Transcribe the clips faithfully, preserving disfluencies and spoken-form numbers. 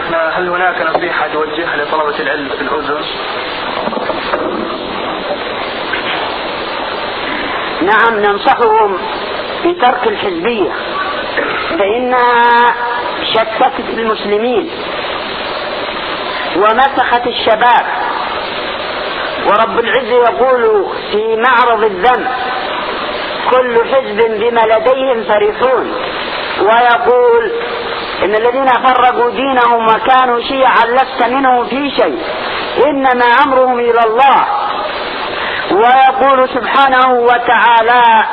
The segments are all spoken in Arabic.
شيخنا هل هناك نصيحة توجهها لطلبة العلم في الأذن؟ نعم، ننصحهم بترك الحزبية فإنها شتتت المسلمين ومسخت الشباب، ورب العزة يقول في معرض الذنب كل حزب بما لديهم فرحون، ويقول إن الذين فرقوا دينهم وكانوا شيعا لست منهم في شيء إنما أمرهم إلى الله. ويقول سبحانه وتعالى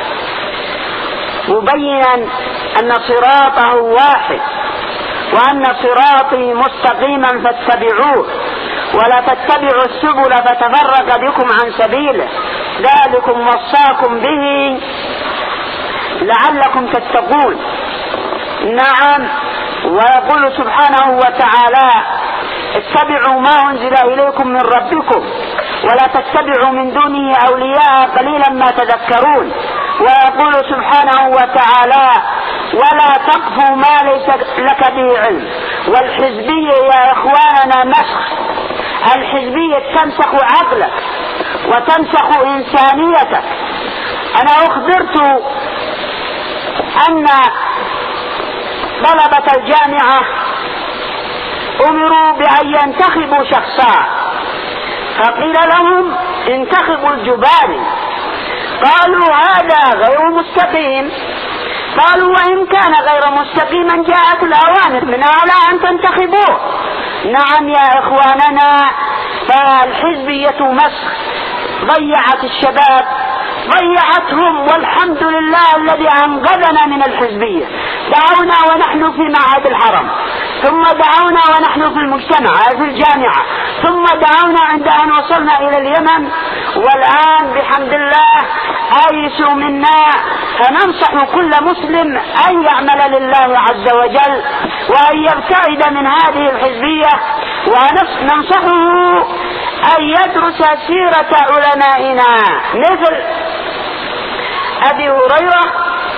مبينا أن صراطه واحد وأن صراطي مستقيما فاتبعوه ولا تتبعوا السبل فتفرق بكم عن سبيله ذلكم وصاكم به لعلكم تتقون. نعم، ويقول سبحانه وتعالى اتبعوا ما أنزل إليكم من ربكم ولا تتبعوا من دونه أولياء قليلا ما تذكرون. ويقول سبحانه وتعالى ولا تقف ما ليس لك به علم. والحزبية يا إخواننا مسخ، الحزبية تمسخ عقلك وتمسخ إنسانيتك. أنا أخبرت أن طلبة الجامعة أمروا بأن ينتخبوا شخصا، فقيل لهم انتخبوا الجباري، قالوا هذا غير مستقيم. قالوا وإن كان غير مستقيما جاءت الأوامر من أعلى أن تنتخبوه. نعم يا إخواننا، فالحزبية مسخ ضيعت الشباب، ضيعتهم، والحمد لله الذي أنقذنا من الحزبية. دعونا ونحن في معهد الحرم، ثم دعونا ونحن في المجتمع في الجامعة، ثم دعونا عند أن وصلنا إلى اليمن، والآن بحمد الله آيسوا منا. فننصح كل مسلم أن يعمل لله عز وجل وأن يبتعد من هذه الحزبية، وننصحه أن يدرس سيرة علمائنا مثل أبي هريرة،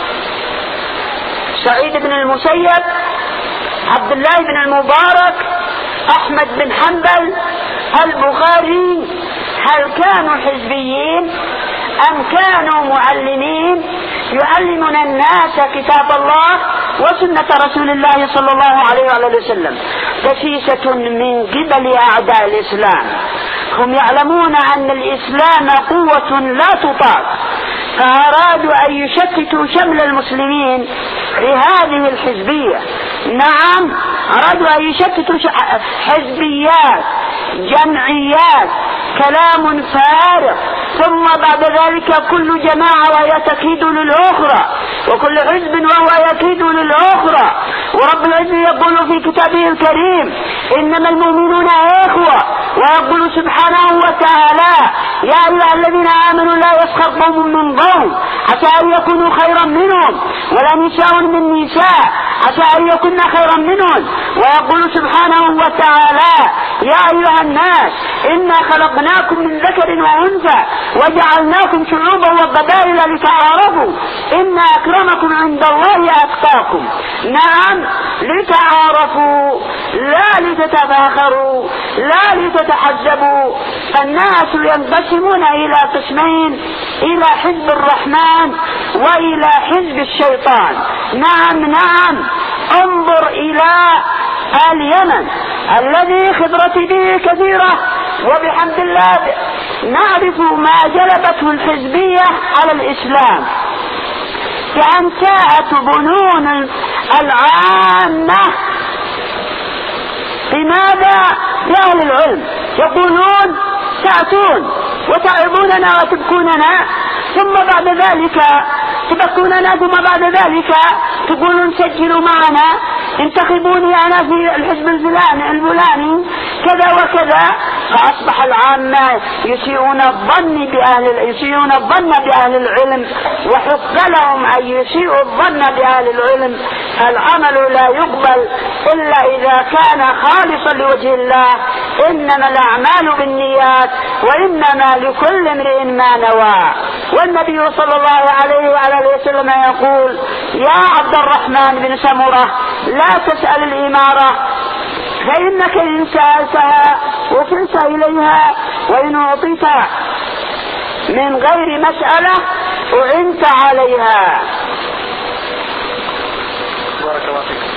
سعيد بن المسيب، عبد الله بن المبارك، أحمد بن حنبل، البخاري. هل كانوا حزبيين أم كانوا معلمين يعلمون الناس كتاب الله وسنة رسول الله صلى الله عليه وآله وسلم؟ دسيسة من قبل أعداء الإسلام، هم يعلمون أن الإسلام قوة لا تطاق، فأرادوا أن يشتتوا شمل المسلمين بهذه الحزبية. نعم، أرادوا أن يشتتوا حزبيات، جمعيات، كلام فارغ، ثم بعد ذلك كل جماعة وهي تكيد للأخرى، وكل حزب وهو يكيد للأخرى. ورب العزة يقول في كتابه الكريم إنما المؤمنون إخوة، ويقول سبحانه وتعالى يا أيها الذين آمنوا لا يسخر قوم من قوم عسى أن يكونوا خيرا منهم ولا نساء من نساء عسى أن يكون خيرا منهم. ويقول سبحانه وتعالى يا أيها الناس إنا خلقناكم من ذكر وأنثى وجعلناكم شعوبا وقبائل لتعارفوا إن أكرمكم عند الله أتقاكم. نعم، لتعارفوا لا لتتفاخروا لا لتتحزبوا. الناس ينقسمون إلى قسمين، إلى حزب الرحمن وإلى حزب الشيطان. نعم نعم، انظر إلى اليمن الذي خبرتي به كثيرة، وبحمد الله نعرف ما جلبته الحزبية على الإسلام، كأن ساءت بنون العامة. لماذا؟ لأهل العلم يقولون تأتون وتعبوننا وتبكوننا، ثم بعد ذلك تبكوننا، ثم بعد ذلك تقولون سجلوا معنا، انتخبوني أنا في الحزب الفلاني الفلاني كذا وكذا. فأصبح العامة يسيئون الظن بأهل يسيئون الظن بأهل العلم، وحق لهم أن يسيئوا الظن بأهل العلم. العمل لا يقبل إلا إذا كان خالصا لوجه الله، إنما الأعمال بالنيات وإنما لكل امرئ ما نوى. والنبي صلى الله عليه وعلى وسلم يقول يا عبد الرحمن بن سمرة لا تسأل الإمارة فإنك إن سألتها وصلت إليها، وإن أعطيت من غير مسألة أعنت عليها. بارك الله فيك.